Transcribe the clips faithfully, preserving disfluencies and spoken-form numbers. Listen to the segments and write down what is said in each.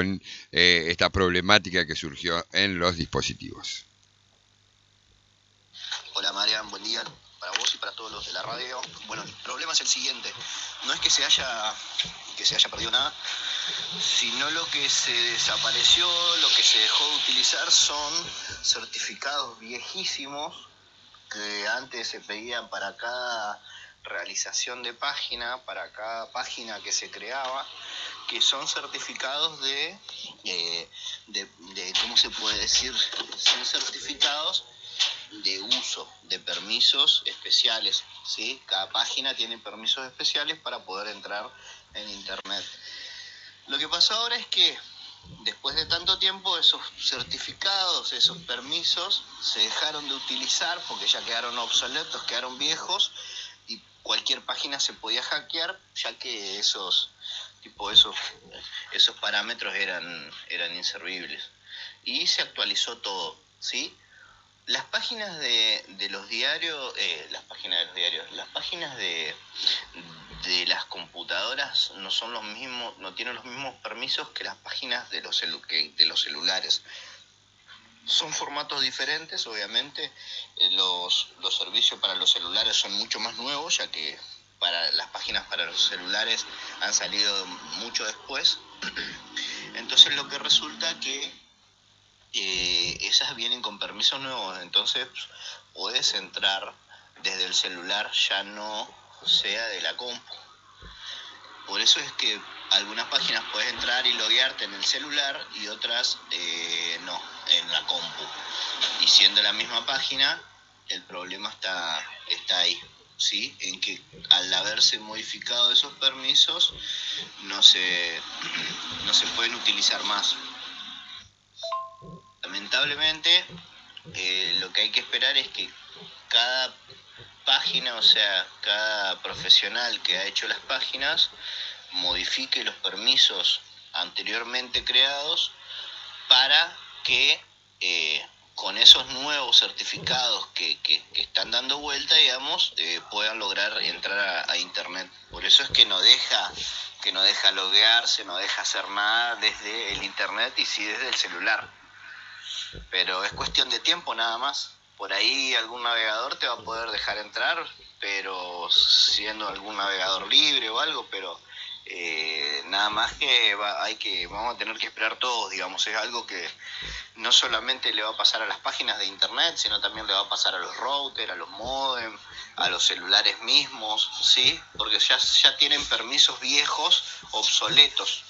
con eh, esta problemática que surgió en los dispositivos. Hola Marian, buen día para vos y para todos los de la radio. Bueno, el problema es el siguiente, no es que se haya, que se haya perdido nada, sino lo que se desapareció, lo que se dejó de utilizar son certificados viejísimos que antes se pedían para cada realización de página, para cada página que se creaba, que son certificados de, eh, de, de, ¿cómo se puede decir? Son certificados de uso, de permisos especiales, ¿sí? Cada página tiene permisos especiales para poder entrar en internet. Lo que pasó ahora es que después de tanto tiempo esos certificados, esos permisos se dejaron de utilizar porque ya quedaron obsoletos, quedaron viejos y cualquier página se podía hackear, ya que esos tipo esos esos parámetros eran eran inservibles y se actualizó todo, ¿sí? Las páginas de, de los diarios, eh, las páginas de los diarios, las páginas de, de las computadoras no son los mismos, no tienen los mismos permisos que las páginas de los celu que, de los celulares. Son formatos diferentes, obviamente. Eh, los, los servicios para los celulares son mucho más nuevos, ya que para las páginas para los celulares han salido mucho después. Entonces lo que resulta que Eh, esas vienen con permisos nuevos, entonces puedes entrar desde el celular, ya no sea de la compu. Por eso es que algunas páginas puedes entrar y loguearte en el celular y otras eh, no, en la compu. Y siendo la misma página, el problema está, está ahí, ¿sí? En que al haberse modificado esos permisos, no se, no se pueden utilizar más. Lamentablemente, eh, lo que hay que esperar es que cada página, o sea, cada profesional que ha hecho las páginas, modifique los permisos anteriormente creados para que eh, con esos nuevos certificados que, que, que están dando vuelta, digamos, eh, puedan lograr entrar a, a internet. Por eso es que no deja, que no deja loguearse, no deja hacer nada desde el internet y sí desde el celular. Pero es cuestión de tiempo nada más. Por ahí algún navegador te va a poder dejar entrar, pero siendo algún navegador libre o algo, pero eh, nada más que, va, hay que vamos a tener que esperar todos, digamos. Es algo que no solamente le va a pasar a las páginas de internet, sino también le va a pasar a los routers, a los modems, a los celulares mismos, ¿sí? Porque ya, ya tienen permisos viejos, obsoletos.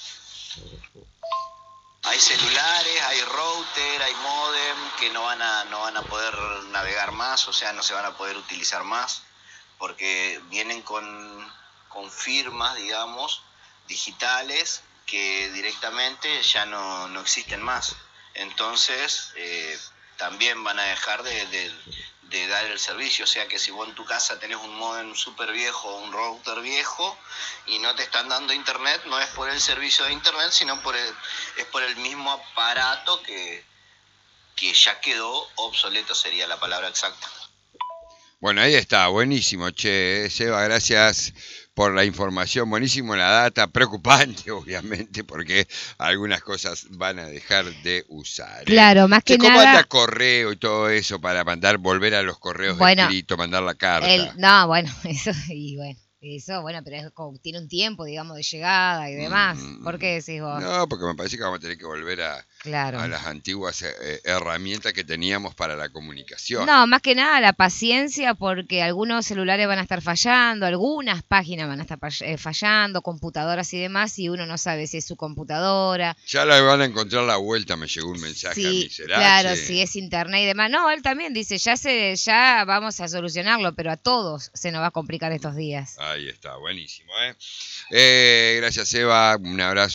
Hay celulares, hay router, hay modem que no van a no van a poder navegar más, o sea, no se van a poder utilizar más, porque vienen con, con firmas, digamos, digitales que directamente ya no, no existen más. Entonces, eh, también van a dejar de, de, de dar el servicio. O sea que si vos en tu casa tenés un modem súper viejo, un router viejo, y no te están dando internet, no es por el servicio de internet, sino por el, es por el mismo aparato que, que ya quedó obsoleto, sería la palabra exacta. Bueno, ahí está, buenísimo, che, Seba, gracias por la información, buenísimo la data, preocupante obviamente porque algunas cosas van a dejar de usar. ¿eh? Claro, más que che, ¿cómo nada... anda correo y todo eso para mandar, volver a los correos bueno, escritos, mandar la carta? El, no, bueno, eso, y bueno, eso, bueno, pero es como, tiene un tiempo, digamos, de llegada y demás. Mm, ¿Por qué decís vos? No, porque me parece que vamos a tener que volver a, claro. a las antiguas eh, herramientas que teníamos para la comunicación. No, más que nada la paciencia, porque algunos celulares van a estar fallando, algunas páginas van a estar fallando, computadoras y demás, y uno no sabe si es su computadora. Ya la van a encontrar la vuelta, me llegó un mensaje sí, a mí, ¿será? Claro, che? si es internet y demás. No, él también dice, ya se, ya vamos a solucionarlo, pero a todos se nos va a complicar estos días. Ahí está, buenísimo, ¿eh? eh gracias, Eva, un abrazo.